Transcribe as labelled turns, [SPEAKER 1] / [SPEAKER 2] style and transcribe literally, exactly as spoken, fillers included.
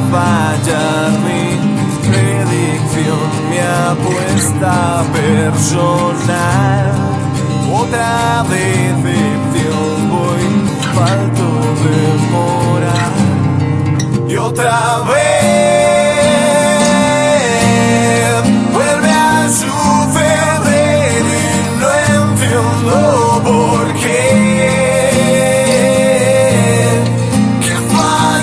[SPEAKER 1] fallar mi predicción, mi apuesta personal. Otra decepción, voy falto de moral. Y otra vez